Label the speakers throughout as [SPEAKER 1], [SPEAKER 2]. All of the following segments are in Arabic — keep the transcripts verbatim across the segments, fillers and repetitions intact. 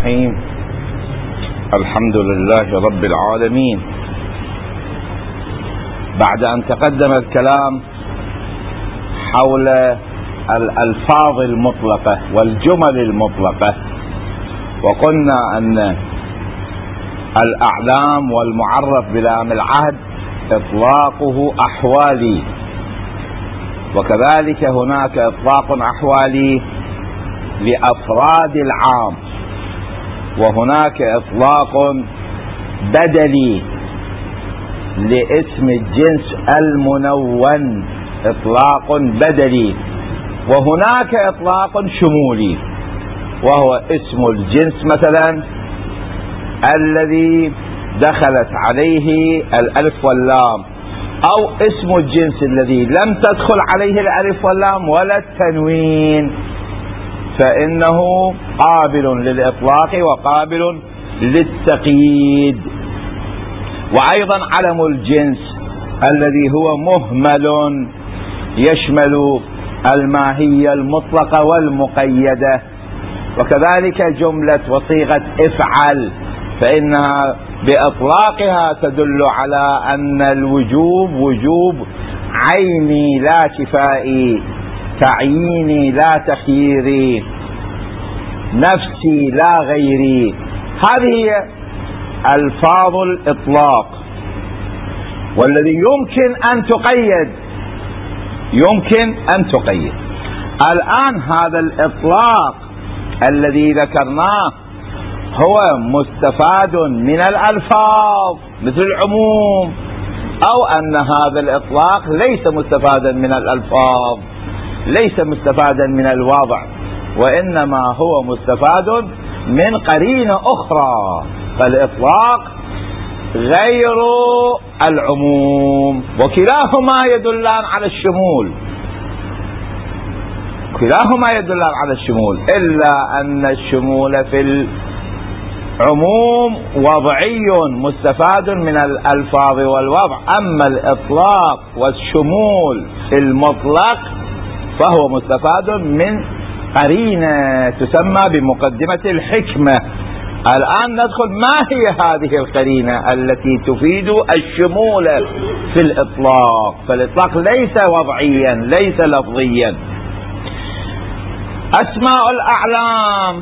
[SPEAKER 1] الرحيم. الحمد لله رب العالمين. بعد أن تقدم الكلام حول الألفاظ المطلقة والجمل المطلقة، وقلنا أن الأعلام والمعرف بلام العهد إطلاقه أحوالي، وكذلك هناك إطلاق أحوالي لأفراد العام، وهناك إطلاق بدلي لاسم الجنس المنون، إطلاق بدلي، وهناك إطلاق شمولي وهو اسم الجنس مثلا الذي دخلت عليه الألف واللام، أو اسم الجنس الذي لم تدخل عليه الألف واللام ولا التنوين، فإنه قابل للإطلاق وقابل للتقييد. وأيضا علم الجنس الذي هو مهمل يشمل الماهية المطلقة والمقيدة، وكذلك جملة وصيغة افعل فإنها بإطلاقها تدل على أن الوجوب وجوب عيني لا كفائي، تعييني لا تخييري، نفسي لا غيري. هذه هي ألفاظ الإطلاق، والذي يمكن أن تقيد يمكن أن تقيد. الآن هذا الإطلاق الذي ذكرناه هو مستفاد من الألفاظ مثل العموم، أو أن هذا الإطلاق ليس مستفادا من الألفاظ، ليس مستفادا من الوضع، وإنما هو مستفاد من قرينة أخرى، فالإطلاق غير العموم، وكلاهما يدلان على الشمول، كلاهما يدلان على الشمول، إلا أن الشمول في العموم وضعي مستفاد من الألفاظ والوضع، أما الإطلاق والشمول في المطلق فهو مستفاد من قرينة تسمى بمقدمة الحكمة. الآن ندخل ما هي هذه القرينة التي تفيد الشمول في الإطلاق، فالإطلاق ليس وضعيا ليس لفظيا. أسماء الأعلام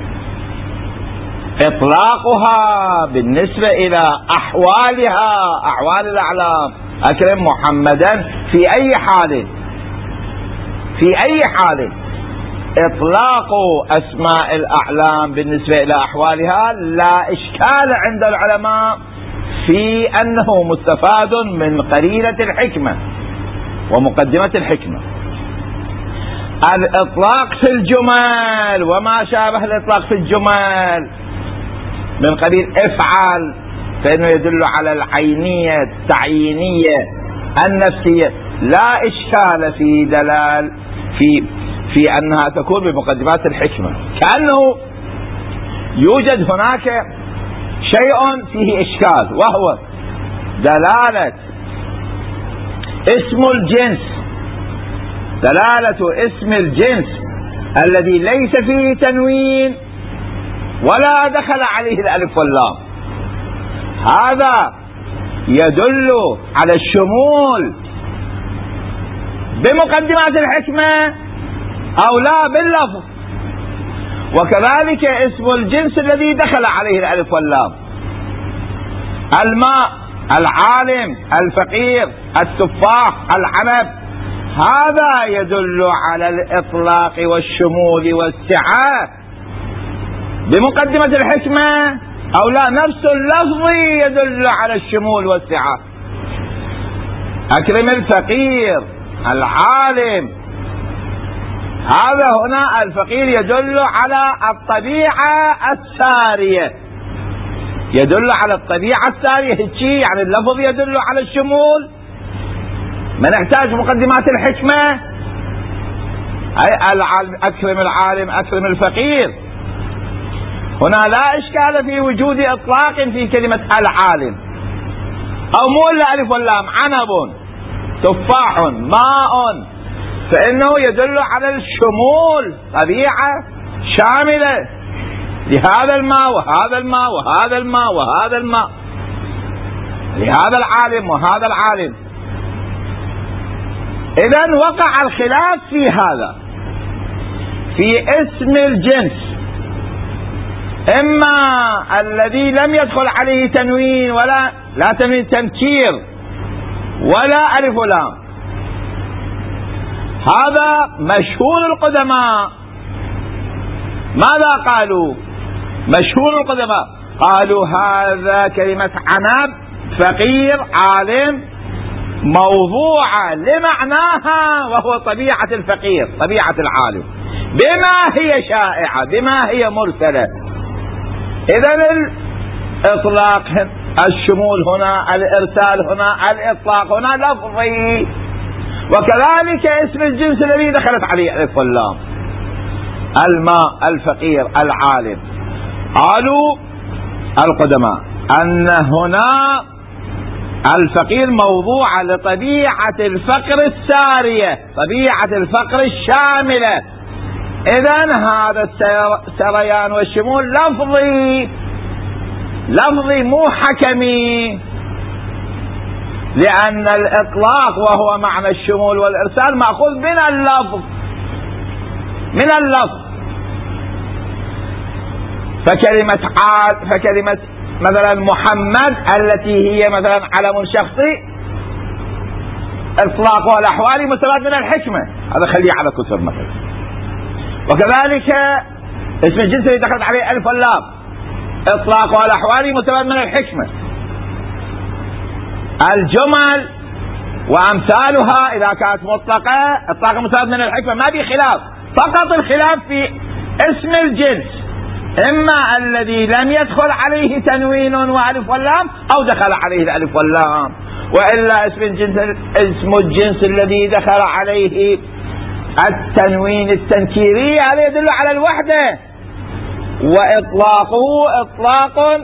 [SPEAKER 1] إطلاقها بالنسبة إلى أحوالها، أحوال الأعلام، أكرم محمدا في أي حال، في أي حال إطلاق أسماء الأعلام بالنسبة إلى أحوالها لا إشكال عند العلماء في أنه مستفاد من قرينة الحكمة ومقدمة الحكمة. الإطلاق في الجمل وما شابه الإطلاق في الجمل من قبيل افعل فإنه يدل على العينية التعيينية النفسية، لا إشكال في دلال في في أنها تكون بمقدمات الحكمة، كأنه يوجد هناك شيء فيه إشكال، وهو دلالة اسم الجنس، دلالة اسم الجنس الذي ليس فيه تنوين ولا دخل عليه الألف واللام، هذا يدل على الشمول بمقدمات الحكمة أو لا باللفظ. وكذلك اسم الجنس الذي دخل عليه الألف واللام، الماء، العالم، الفقير، التفاح، العنب، هذا يدل على الإطلاق والشمول والسعة بمقدمة الحكمة أو لا، نفس اللفظ يدل على الشمول والسعة. أكرم الفقير، العالم، هذا هنا الفقير يدل على الطبيعة السارية، يدل على الطبيعة السارية، هيك يعني اللفظ يدل على الشمول، ما نحتاج مقدمات الحكمة. أي العالم، أكرم العالم، أكرم الفقير، هنا لا إشكال في وجود إطلاق في كلمة العالم، أو مو إلا ألف واللام، عنب، تفاح، ماء، فإنه يدل على الشمول، طبيعة شاملة. لهذا الماء وهذا الماء وهذا الماء وهذا الماء، لهذا العالم وهذا العالم. إذن وقع الخلاف في هذا، في اسم الجنس، إما الذي لم يدخل عليه تنوين ولا لا تنوين تنكير ولا ألف ولام. هذا مشهور القدماء ماذا قالوا؟ مشهور القدماء قالوا هذا كلمة عنب فقير عالم موضوعة لمعناها، وهو طبيعة الفقير طبيعة العالم، بما هي شائعة بما هي مرسلة. إذن الإطلاق الشمول هنا، الإرسال هنا، الإطلاق هنا لفظي. وكذلك اسم الجنس الذي دخلت عليه ألف واللام، الماء الفقير العالم. قالوا القدماء أن هنا الفقير موضوع لطبيعة الفقر السارية، طبيعة الفقر الشاملة. إذن هذا السريان والشمول لفظي لفظي مو حكمي، لأن الإطلاق وهو معنى الشمول والإرسال مأخوذ من اللفظ من اللفظ. فكلمة عاد فكلمة مثلا محمد التي هي مثلا علم شخصي إطلاقها الأحوالي مستفاد من الحكمة، هذا خليه على كتب مثلا. وكذلك اسم الجنس الذي دخلت عليه ألف واللام إطلاقها الأحوالي مستفاد من الحكمة. الجمل وأمثالها إذا كانت مطلقة إطلاقها مستفاد من الحكمة، ما في خلاف، فقط الخلاف في اسم الجنس، إما الذي لم يدخل عليه تنوين وألف واللام أو دخل عليه الألف واللام، وإلا اسم الجنس اسم الجنس الذي دخل عليه التنوين التنكيري هذا يدل على الوحدة، وإطلاقه إطلاق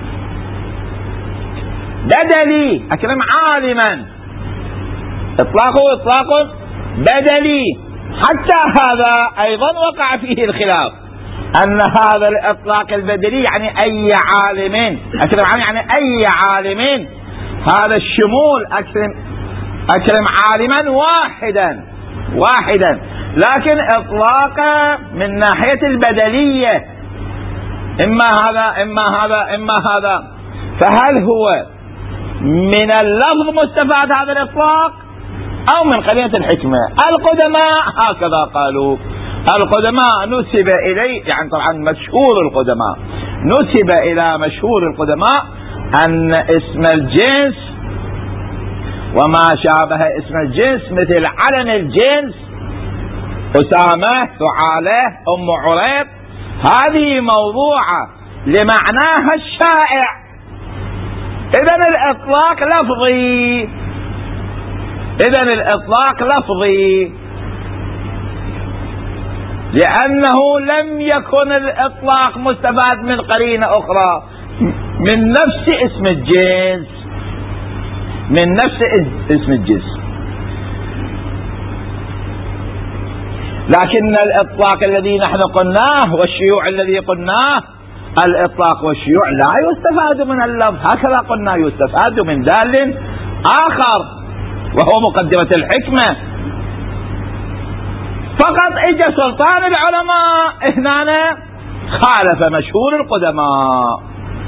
[SPEAKER 1] بدلي. أكرم عالما إطلاقه إطلاق بدلي. حتى هذا أيضا وقع فيه الخلاف، أن هذا الإطلاق البدلي يعني أي عالم، أكرم عالم يعني أي عالم، هذا الشمول أكرم أكرم عالما واحدا واحدا، لكن إطلاقه من ناحية البدلية، إما هذا إما هذا إما هذا. فهل هو من اللفظ مستفاد هذا الإطلاق أو من قرينة الحكمة؟ القدماء هكذا قالوا. القدماء نسب إليه، يعني طبعا مشهور القدماء نسب إلى مشهور القدماء أن اسم الجنس وما شابه اسم الجنس مثل علم الجنس أسامة، ثعالة، أم عريب، هذه موضوعة لمعناها الشائع. إذن الإطلاق لفظي إذن الإطلاق لفظي لأنه لم يكن الإطلاق مستفاد من قرينة أخرى من نفس اسم الجنس من نفس اسم الجنس. لكن الإطلاق الذي نحن قلناه والشيوع الذي قلناه، الإطلاق والشيوع لا يستفاد من اللفظ، هكذا قلنا يستفاد من دال آخر وهو مقدمة الحكمة. فقط اجى سلطان العلماء هنا خالف مشهور القدماء،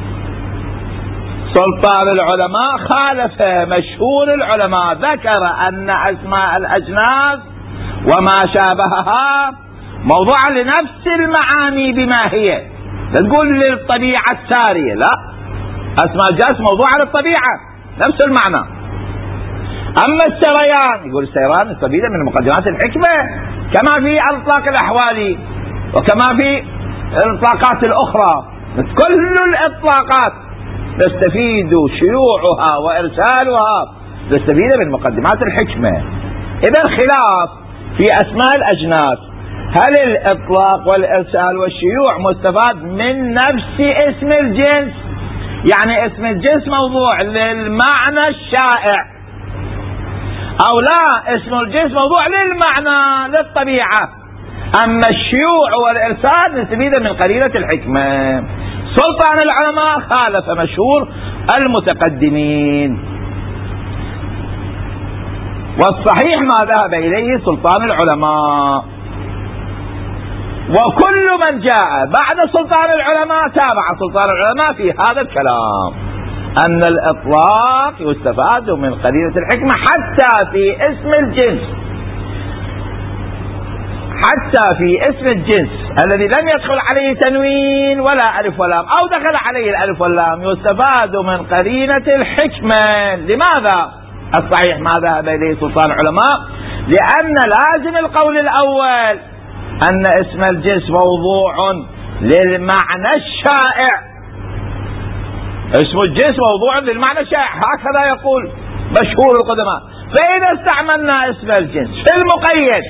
[SPEAKER 1] سلطان العلماء خالف مشهور العلماء، ذكر أن أسماء الأجناس وما شابهها موضوع لنفس المعاني بما هي، لا تقول للطبيعة السارية، لا، أسماء الجنس موضوع للطبيعة نفس المعنى. أما السريان يقول السيران السبيل من مقدمات الحكمة كما في الإطلاق الأحوالي وكما في الإطلاقات الأخرى، كل الإطلاقات نستفيد شيوعها وإرسالها نستفيد من مقدمات الحكمة. إذا الخلاف في أسماء الأجناس، هل الإطلاق والإرسال والشيوع مستفاد من نفس اسم الجنس؟ يعني اسم الجنس موضوع للمعنى الشائع، أو لا اسم الجنس موضوع للمعنى للطبيعة. أما الشيوع والإرسال نستفيد من قرينة الحكمة. سلطان العلماء خالف مشهور المتقدمين، والصحيح ما ذهب إليه سلطان العلماء. وكل من جاء بعد سلطان العلماء تابع سلطان العلماء في هذا الكلام، أن الإطلاق يستفاد من قرينة الحكمة حتى في اسم الجنس، حتى في اسم الجنس الذي لم يدخل عليه تنوين ولا ألف ولام، أو دخل عليه الألف واللام، يستفاد من قرينة الحكمة. لماذا؟ الصحيح ما ذهب إليه سلطان العلماء، لأن لازم القول الأول أن اسم الجنس موضوع للمعنى الشائع. اسم الجنس موضوع للمعنى الشائع، هكذا يقول مشهور القدماء. فإذا استعملنا اسم الجنس في المقيد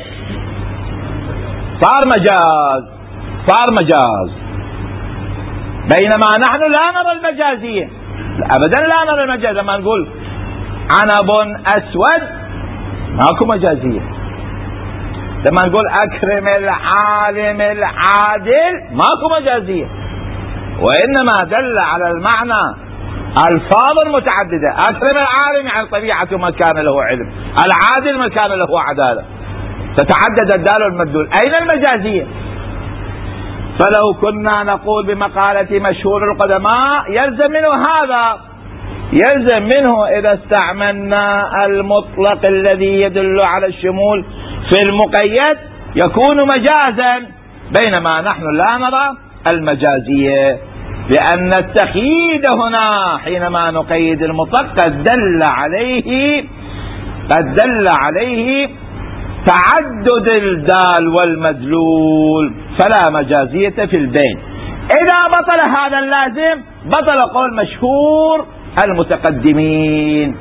[SPEAKER 1] صار مجاز، صار مجاز، بينما نحن لا نرى المجازية، أبدا لا نرى المجاز. لما نقول عنب أسود ماكو مجازية، لما نقول أكرم العالم العادل ماكو مجازية، وإنما دل على المعنى ألفاظ متعددة. أكرم العالم يعني طبيعة من كان له علم، العادل من كان له عدالة، تتعدد الدال والمدلول. أين المجازية؟ فلو كنا نقول بمقالة مشهور القدماء يلزم منه هذا، يلزم منه إذا استعملنا المطلق الذي يدل على الشمول في المقيد يكون مجازا، بينما نحن لا نرى المجازية، لأن التقييد هنا حينما نقيد المطلق قد دل عليه قد دل عليه تعدد الدال والمدلول، فلا مجازية في البين. إذا بطل هذا اللازم بطل قول مشهور المتقدمين،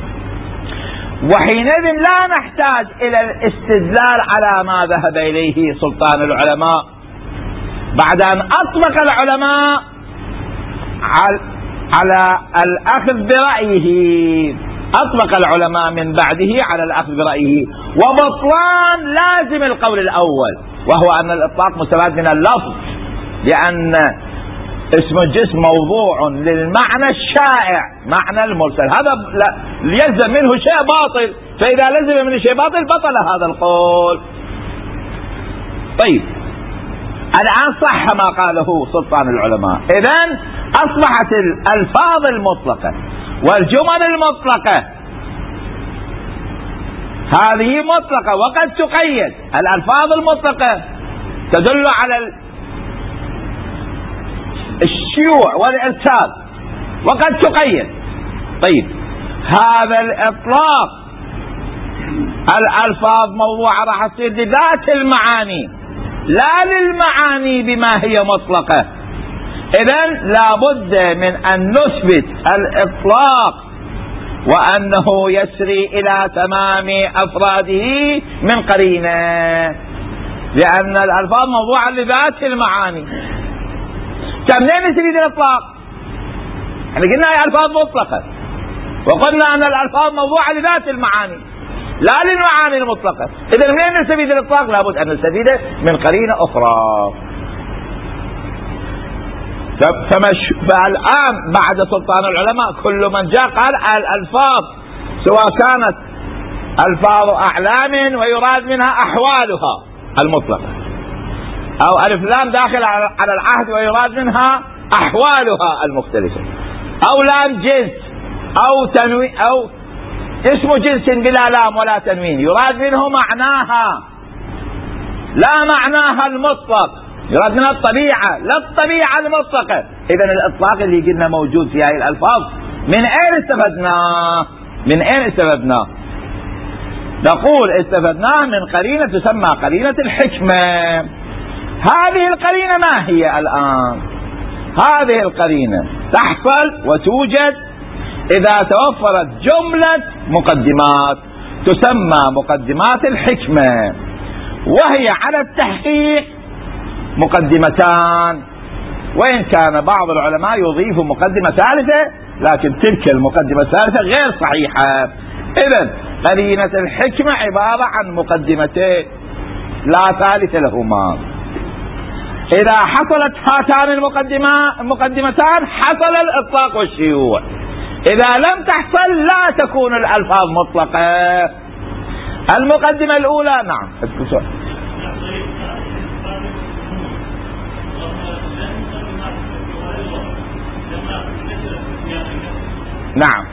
[SPEAKER 1] وحينئذ لا نحتاج إلى الاستدلال على ما ذهب إليه سلطان العلماء بعد أن أطلق العلماء على الأخذ برأيه، أطلق العلماء من بعده على الأخذ برأيه، وبطلان لازم القول الأول، وهو أن الإطلاق مستفاد من اللفظ، لأن اسم الجسم موضوع للمعنى الشائع، معنى المرسل، هذا يلزم منه شيء باطل، فإذا لزم منه شيء باطل بطل هذا القول. طيب الآن صح ما قاله سلطان العلماء، إذن أصبحت الألفاظ المطلقة والجمل المطلقة هذه مطلقة وقد تقيد. الألفاظ المطلقة تدل على الشيوع والإرسال وقد تقيد. طيب هذا الإطلاق الألفاظ موضوعة راح تصير لذات المعاني لا للمعاني بما هي مطلقة. إذن لابد من أن نثبت الإطلاق وأنه يسري إلى تمام أفراده من قرينة، لأن الألفاظ موضوعة لذات المعاني. كم منين نستفيد الإطلاق؟ احنا قلنا هي ألفاظ مطلقة، وقلنا أن الألفاظ موضوعة لذات المعاني لا للمعاني المطلقة. إذا منين نستفيد الإطلاق؟ لابد أن نستفيد من قرينة أخرى. فمش فالآن بعد سلطان العلماء كل من جاء قال الألفاظ سواء كانت ألفاظ أعلام ويراد منها أحوالها المطلقة، أو ألف لام داخل على العهد ويراد منها أحوالها المختلفة، أو لام جنس أو تنوين أو اسم جنس بلا لام ولا تنوين يراد منه معناها لا معناها المطلق، يراد منها الطبيعة لا الطبيعة المطلقة. إذن الإطلاق اللي قلنا موجود في هذه الألفاظ من أين استفدناه؟ من أين استفدناه؟ نقول استفدناه من قرينة تسمى قرينة الحكمة. هذه القرينة ما هي الآن؟ هذه القرينة تحصل وتوجد إذا توفرت جملة مقدمات تسمى مقدمات الحكمة، وهي على التحقيق مقدمتان، وإن كان بعض العلماء يضيف مقدمة ثالثة، لكن تلك المقدمة الثالثة غير صحيحة. إذن قرينة الحكمة عبارة عن مقدمتين، لا ثالث لهما. إذا حصلت هاتان المقدمتان حصل الإطلاق والشيوع. إذا لم تحصل لا تكون الألفاظ مطلقة. المقدمة الأولى. نعم نعم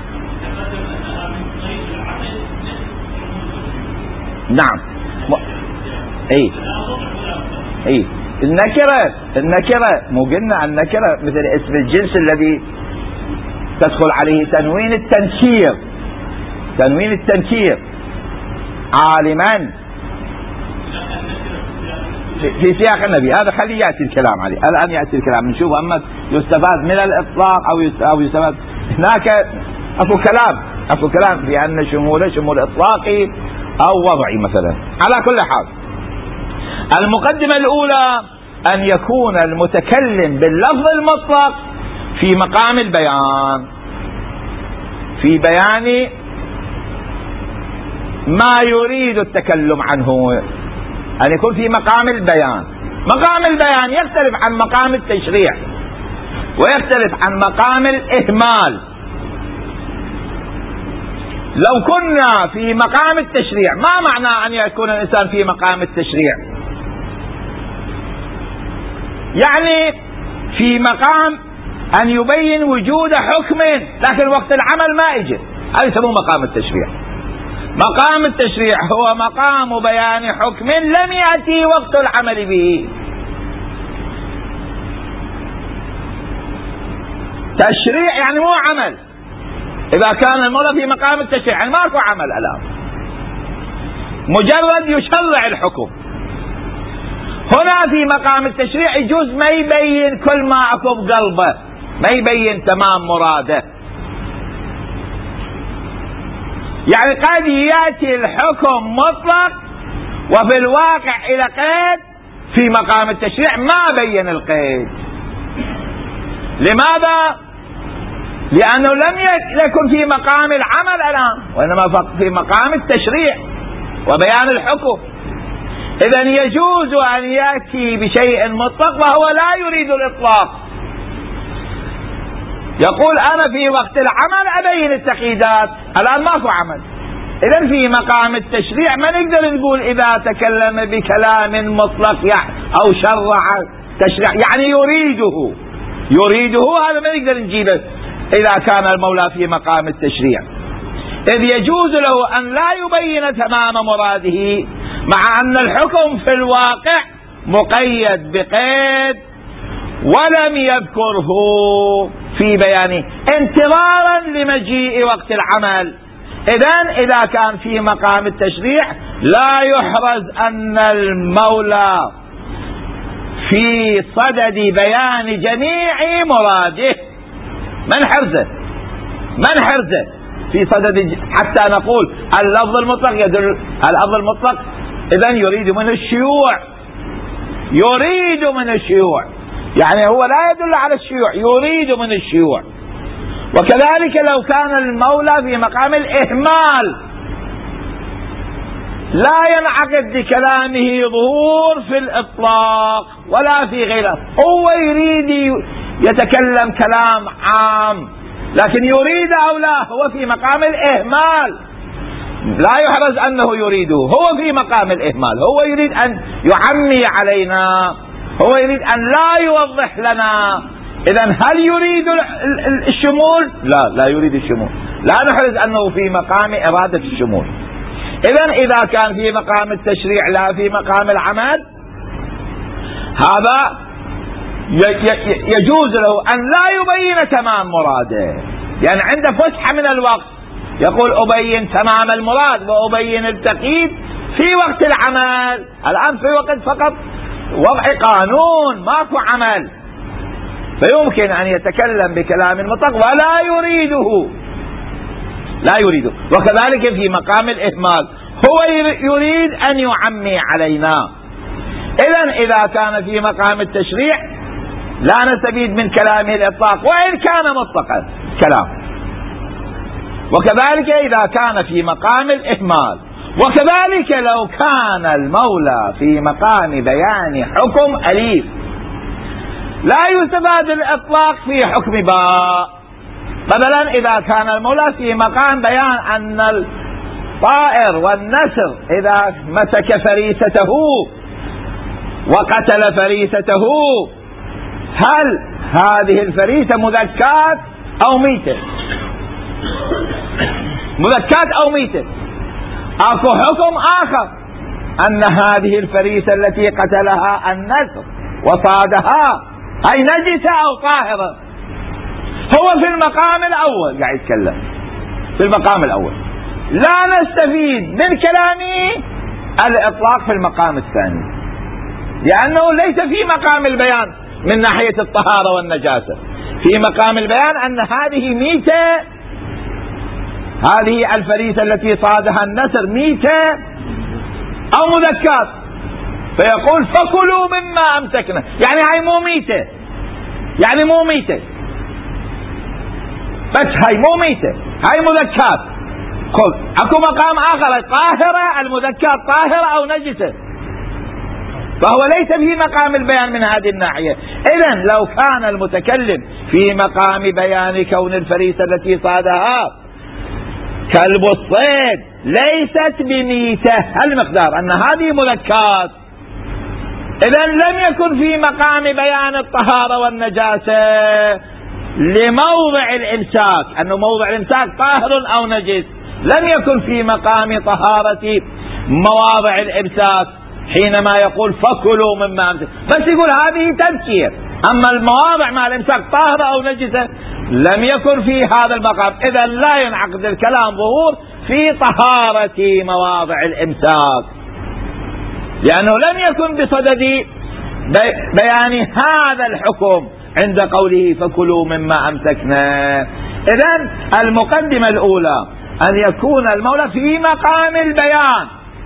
[SPEAKER 1] نعم اي اي النكرة النكرة مو قلنا النكرة مثل اسم الجنس الذي تدخل عليه تنوين التنكير، تنوين التنكير عالما في سياق النبي. هذا خليه يأتي الكلام عليه، الآن يأتي الكلام نشوف. أما يستفاد من الإطلاق أو أو يستفاد هناك أكو كلام أكو كلام في أن شموله شمول إطلاقي أو وضعي مثلا. على كل حال المقدمة الأولى أن يكون المتكلم باللفظ المطلق في مقام البيان، في بيان ما يريد التكلم عنه، أن يكون في مقام البيان. مقام البيان يختلف عن مقام التشريع ويختلف عن مقام الإهمال. لو كنا في مقام التشريع، ما معنى أن يكون الإنسان في مقام التشريع؟ يعني في مقام أن يبين وجود حكم لكن وقت العمل ما يجي، هذا يسموه مقام التشريع. مقام التشريع هو مقام بيان حكم لم يأتي وقت العمل به. تشريع يعني مو عمل. إذا كان المولى في مقام التشريع يعني ماكو عمل الآن، مجرد يشرع الحكم. هنا في مقام التشريع يجوز ما يبين كل ما أكو بقلبه، ما يبين تمام مراده. يعني قد يأتي الحكم مطلق وفي الواقع إلى قيد، في مقام التشريع ما بين القيد. لماذا؟ لأنه لم يكن في مقام العمل الآن، وإنما في مقام التشريع وبيان الحكم. إذن يجوز أن يأتي بشيء مطلق وهو لا يريد الإطلاق. يقول أنا في وقت العمل أبين التقييدات، الآن ماكو عمل. إذن في مقام التشريع ما نقدر نقول إذا تكلم بكلام مطلق أو شرع تشريع يعني يريده يريده هذا ما نقدر نجيبه إذا كان المولى في مقام التشريع، إذ يجوز له أن لا يبين تمام مراده مع أن الحكم في الواقع مقيد بقيد ولم يذكره في بيانه انتظارا لمجيء وقت العمل. إذن إذا كان في مقام التشريع لا يحرز أن المولى في صدد بيان جميع مراده. من حرزه من حرزه في صدد، حتى نقول اللفظ المطلق يدل، اللفظ المطلق إذن يريد من الشيوع، يريد من الشيوع يعني هو لا يدل على الشيوع، يريد من الشيوع. وكذلك لو كان المولى في مقام الإهمال لا ينعقد بكلامه ظهور في الإطلاق ولا في غيره. هو يريد يتكلم كلام عام لكن يريد أو لا، هو في مقام الإهمال، لا يحرز أنه يريده، هو في مقام الإهمال، هو يريد أن يعمي علينا، هو يريد أن لا يوضح لنا. إذن هل يريد الشمول؟ لا لا يريد الشمول، لا نحرز أنه في مقام إرادة الشمول. إذن إذا كان في مقام التشريع لا في مقام العمل، هذا يجوز له أن لا يبين تمام مراده، يعني عنده فسحة من الوقت، يقول أبين تمام المراد وأبين التقييد في وقت العمل. الآن في وقت فقط وضع قانون ماكو عمل، فيمكن أن يتكلم بكلام مطلق ولا يريده، لا يريده. وكذلك في مقام الإهمال هو يريد أن يعمي علينا. إذن إذا كان في مقام التشريع لا نستفيد من كلامه الإطلاق وإن كان مطلقا كلام. وكذلك إذا كان في مقام الإهمال وكذلك لو كان المولى في مقام بيان حكم أليف لا يستفاد الإطلاق في حكم باء. مثلا إذا كان المولى في مقام بيان أن الطائر والنسر إذا مسك فريسته وقتل فريسته هل هذه الفريسة مذكاة أو ميتة؟ مذكاة أو ميتة؟ أكو حكم آخر أن هذه الفريسة التي قتلها النسر وصادها أي نجسة أو طاهرة. هو في المقام الأول قاعد يتكلم في المقام الأول، لا نستفيد من كلامه الإطلاق في المقام الثاني، لأنه ليس في مقام البيان من ناحية الطهارة والنجاسة. في مقام البيان أن هذه ميتة، هذه الفريسة التي صادها النسر ميتة أو مذكات، فيقول فكلوا مما أمسكنا، يعني هاي مو ميتة، يعني مو ميتة بس هاي مو ميتة، هاي مذكات. خذ اكو مقام آخر طاهرة، المذكات طاهرة أو نجسة، فهو ليس في مقام البيان من هذه الناحية. إذن لو كان المتكلم في مقام بيان كون الفريسة التي صادها كلب الصيد ليست بميتة المقدار أن هذه مذكات، إذن لم يكن في مقام بيان الطهارة والنجاسة لموضع الإمساك، أنه موضع الإمساك طاهر أو نجس، لم يكن في مقام طهارة مواضع الإمساك حينما يقول فكلوا مما أمسك، بس يقول هذه تذكير. أما المواضع مع الإمساك طاهرة أو نجسة لم يكن في هذا المقام، إذا لا ينعقد الكلام ظهور في طهارة مواضع الإمساك، لأنه لم يكن بصدد بيان هذا الحكم عند قوله فكلوا مما أمسكنا. إذن المقدمة الأولى أن يكون المولى في مقام البيان،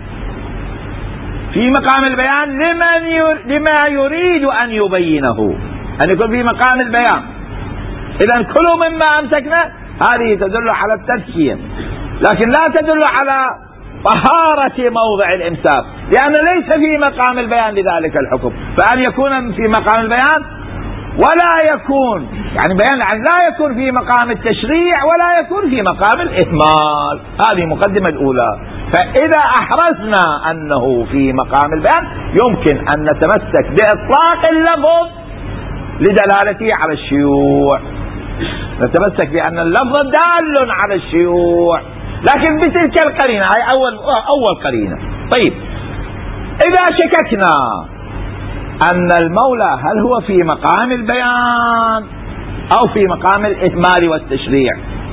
[SPEAKER 1] في مقام البيان لمن ير... لما يريد أن يبينه، أن يكون في مقام البيان. إذن كلوا مما أمسكنا هذه تدل على التذكير، لكن لا تدل على طهارة موضع الإمساك، لأنه ليس في مقام البيان لذلك الحكم. فأن يكون في مقام البيان ولا يكون يعني بيان يعني لا يكون في مقام التشريع ولا يكون في مقام الإهمال. هذه مقدمة الأولى. فإذا أحرزنا أنه في مقام البيان يمكن أن نتمسك بإطلاق اللفظ لدلالته على الشيوع، نتمسك بأن اللفظ دال على الشيوع، لكن بتلك القرينة، هي أول أول قرينة. طيب إذا شككنا أن المولى هل هو في مقام البيان أو في مقام الإهمال والتشريع،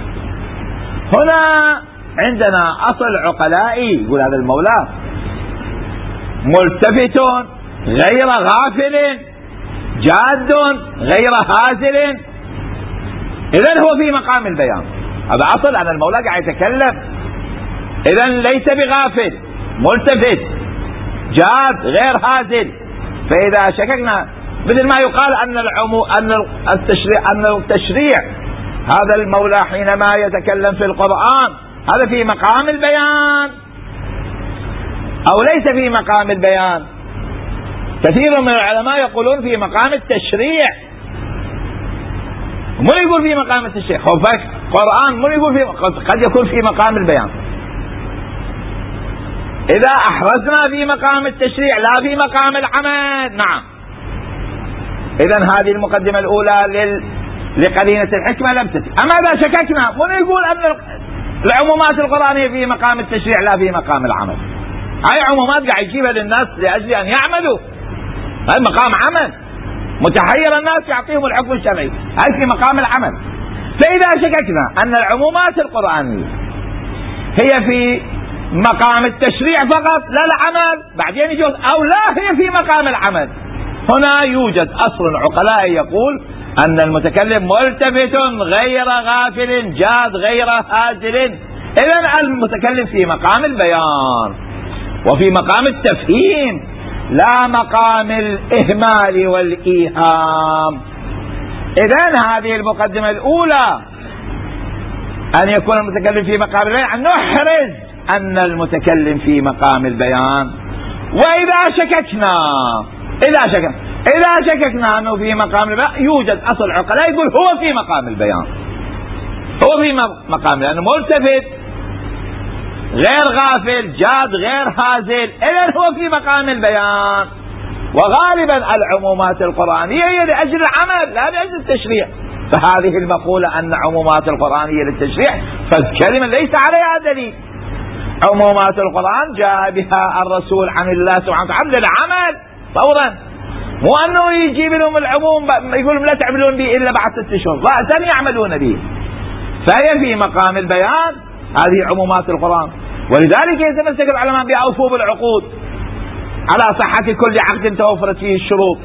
[SPEAKER 1] هنا عندنا أصل عقلائي يقول هذا المولى ملتفت غير غافل جاد غير هازل، إذن هو في مقام البيان. هذا أصل أن المولى قاعد يتكلم، إذن ليس بغافل ملتفت جاد غير هازل. فإذا شككنا مثل ما يقال أن العمو أن التشريع أن التشريع هذا المولى حينما يتكلم في القرآن هذا في مقام البيان أو ليس في مقام البيان. كثير من العلماء يقولون في مقام التشريع، من يقول في مقام التشريع؟ خوفك قرآن من يقول في قد يكون في مقام البيان. إذا أحرزنا في مقام التشريع لا في مقام العمل، نعم. إذن هذه المقدمة الأولى لل... لقرينة الحكمة لم تتم. أما إذا شككنا من يقول أن العمومات القرآنية في مقام التشريع لا في مقام العمل، هاي عمومات قاعد يجيبها للناس لأجل أن يعملوا، هاي مقام عمل، متحير الناس يعطيهم الحكم الشرعي، هاي في مقام العمل. فإذا شككنا أن العمومات القرآنية هي في مقام التشريع فقط لا العمل، بعدين يجوز أو لا هي في مقام العمل، هنا يوجد أصل عقلائي يقول أن المتكلم ملتفت غير غافل جاد غير هازل، إذن المتكلم في مقام البيان وفي مقام التفهيم لا مقام الإهمال والإيهام. إذن هذه المقدمة الأولى أن يكون المتكلم في مقام البيان، أن نحرز أن المتكلم في مقام البيان. وإذا شككنا إذا شككنا إذا شككنا أنه في مقام البيان، يوجد أصل عقلاء يقول هو في مقام البيان، هو في مقام، لأنه ملتفت غير غافل، جاد غير هازل، إذن هو في مقام البيان. وغالبا العمومات القرآنية هي لأجل العمل لا لأجل التشريع، فهذه المقولة أن عمومات القرآنية للتشريع فالكلمة ليس عليها دليل. عمومات القرآن جاء بها الرسول عن الله سبحانه وتعالى للعمل فورا، مو أنه يجيب لهم العموم يقول لا تعملون به إلا بعد ست شهور، رأسا يعملون به. فهي في مقام البيان، هذه عمومات القرآن. ولذلك يتمسك العلماء بأوفوا بالعقود على صحة كل عقد توفرت فيه الشروط،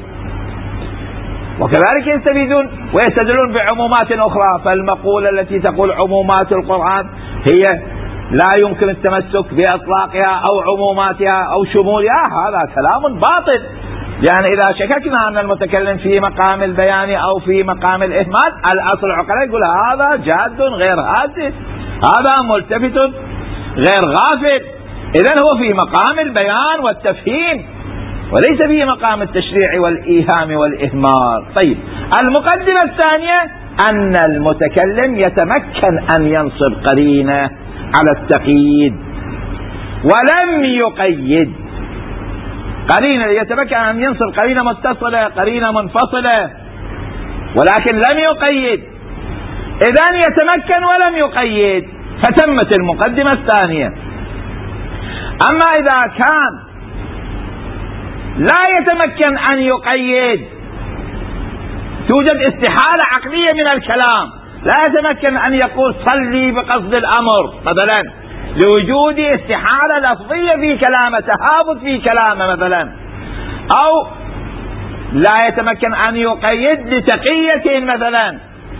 [SPEAKER 1] وكذلك يستفيدون ويستدلون بعمومات أخرى. فالمقولة التي تقول عمومات القرآن هي لا يمكن التمسك بإطلاقها أو عموماتها أو شمولها، هذا كلام باطل. يعني إذا شككنا أن المتكلم في مقام البيان أو في مقام الإهمال، الأصل العقلاء يقول هذا جاد غير هازل، هذا ملتفت غير غافل، إذن هو في مقام البيان والتفهيم وليس في مقام التشريع والإيهام والإهمال. طيب، المقدمة الثانية أن المتكلم يتمكن أن ينصب قرينة على التقييد ولم يقيد. قرينة يتمكن أن ينصب قرينة متصلة قرينة منفصلة ولكن لم يقيد، إذن يتمكن ولم يقيد، فتمت المقدمة الثانية. أما إذا كان لا يتمكن أن يقيد، توجد استحالة عقلية من الكلام، لا يتمكن أن يقول صلي بقصد الأمر مثلا، لوجود استحالة لفظية في كلامه، تهابط في كلامه مثلا، أو لا يتمكن أن يقيد لتقية مثلا،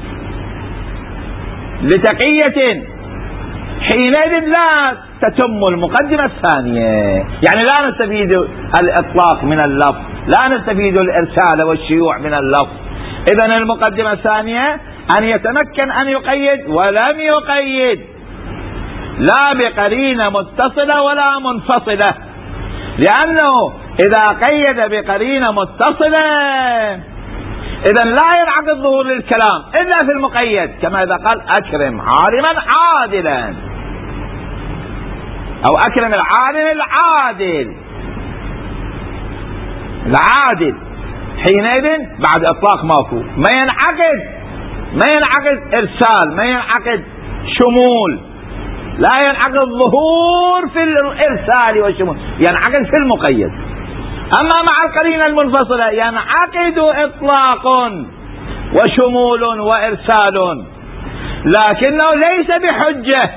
[SPEAKER 1] لتقية، حينئذ لا تتم المقدمة الثانية. يعني لا نستفيد الإطلاق من اللفظ، لا نستفيد الإرسال والشيوع من اللفظ. إذن المقدمة الثانية أن يتمكن أن يقيد ولم يقيد، لا بقرينة متصلة ولا منفصلة، لأنه إذا قيد بقرينة متصلة إذن لا ينعقد ظهور للكلام إلا في المقيد، كما إذا قال أكرم عالما عادلا أو أكرم العالم العادل العادل، حينئذ بعد إطلاق ماكو، ما ينعقد ما ينعقد إرسال، ما ينعقد شمول، لا ينعقد ظهور في الإرسال والشمول، ينعقد في المقيد. أما مع القرينة المنفصلة ينعقد إطلاق وشمول وإرسال، لكنه ليس بحجة.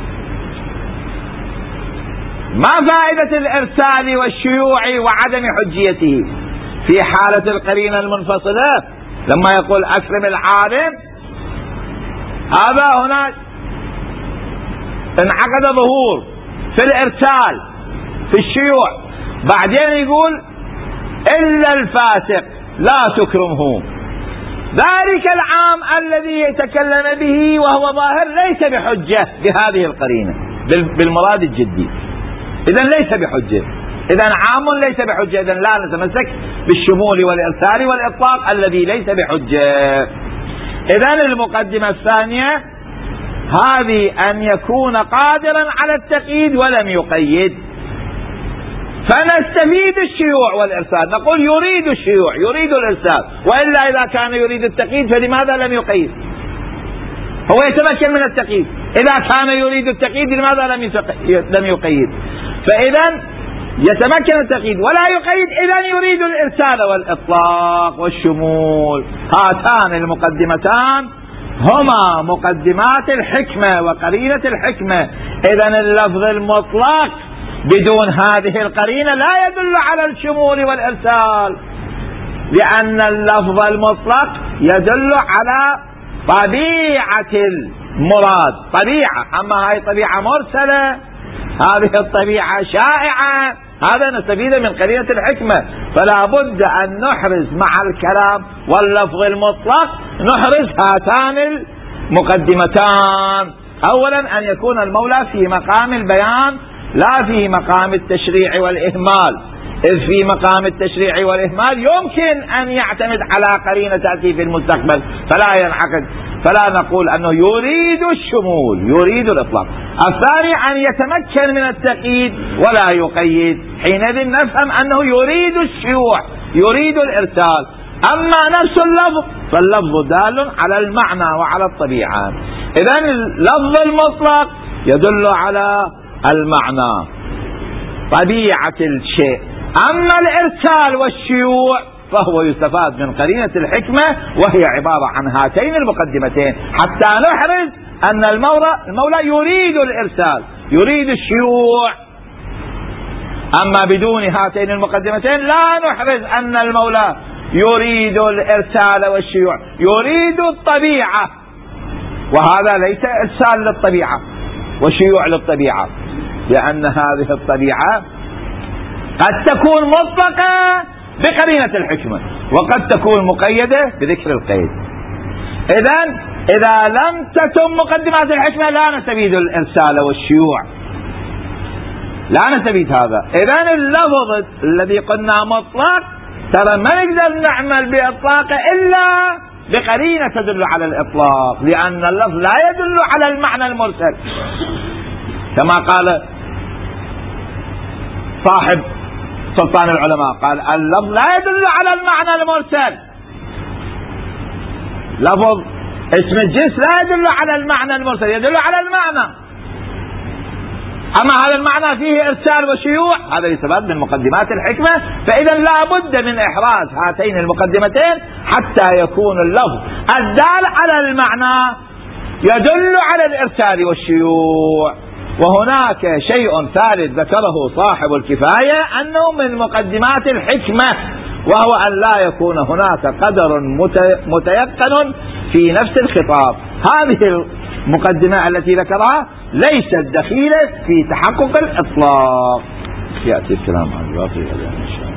[SPEAKER 1] ما فائدة الإرسال والشيوع وعدم حجيته في حالة القرينة المنفصلة؟ لما يقول أكرم العالم، هذا هنا انعقد ظهور في الإرسال في الشيوع، بعدين يقول إلا الفاسق لا تكرمه. ذلك العام الذي يتكلم به وهو ظاهر ليس بحجة بهذه القرينة بالمراد الجدي، إذن ليس بحجة، إذن عام ليس بحجة، إذن لا نتمسك بالشمول والإرسال والإطلاق الذي ليس بحجة. إذن المقدمة الثانية هذه أن يكون قادرا على التقييد ولم يقيد، فنستفيد الشيوع والإرسال، نقول يريد الشيوع يريد الإرسال، وإلا إذا كان يريد التقييد فلماذا لم يقيد؟ هو يتمكن من التقييد، إذا كان يريد التقييد لماذا لم يقيد؟ فإذا يتمكن التقييد ولا يقيد، إذا يريد الإرسال والإطلاق والشمول. هاتان المقدمتان هما مقدمات الحكمة وقرينة الحكمة. إذن اللفظ المطلق بدون هذه القرينة لا يدل على الشمول والإرسال، لأن اللفظ المطلق يدل على طبيعة المراد، طبيعة، أما هاي طبيعة مرسلة، هذه الطبيعة شائعة، هذا نستفيد من قرينة الحكمة. فلا بد أن نحرز مع الكلام واللفظ المطلق، نحرز هاتان المقدمتان. أولا أن يكون المولى في مقام البيان لا في مقام التشريع والإهمال، إذ في مقام التشريع والإهمال يمكن أن يعتمد على قرينة تأتي في المستقبل فلا ينعقد، فلا نقول أنه يريد الشمول، يريد الإطلاق. الثاني أن يتمكن من التقييد ولا يقيد، حينئذ نفهم أنه يريد الشيوع، يريد الإرسال. أما نفس اللفظ فاللفظ دال على المعنى وعلى الطبيعة، إذن اللفظ المطلق يدل على المعنى طبيعة الشيء. أما الإرسال والشيوع فهو يستفاد من قرينة الحكمة، وهي عبارة عن هاتين المقدمتين حتى نحرز أن المولى, المولى يريد الإرسال، يريد الشيوع. أما بدون هاتين المقدمتين لا نحرز أن المولى يريد الإرسال والشيوع، يريد الطبيعة، وهذا ليس إرسال للطبيعة وشيوع للطبيعة، لأن هذه الطبيعة قد تكون مطلقة بقرينة الحكمة وقد تكون مقيدة بذكر القيد. إذن إذا لم تتم مقدمات الحكمة لا نستفيد الإرسال والشيوع، لا نستفيد هذا. إذن اللفظ الذي قلنا مطلق ترى ما نقدر نعمل بإطلاقه إلا بقرينة تدل على الإطلاق، لأن اللفظ لا يدل على المعنى المرسل، كما قال صاحب سلطان العلماء، قال اللفظ لا يدل على المعنى المرسل. لفظ اسم الجنس لا يدل على المعنى المرسل، يدل على المعنى. أما هذا المعنى فيه إرسال وشيوع، هذا يستفاد من مقدمات الحكمة. فإذا لا بد من إحراز هاتين المقدمتين حتى يكون اللفظ الدال على المعنى يدل على الإرسال والشيوع. وهناك شيء ثالث ذكره صاحب الكفاية أنه من مقدمات الحكمة، وهو أن لا يكون هناك قدر متيقن في نفس الخطاب. هذه المقدمة التي ذكرها ليست دخيلة في تحقق الإطلاق. يأتي الكلام عن الواقع.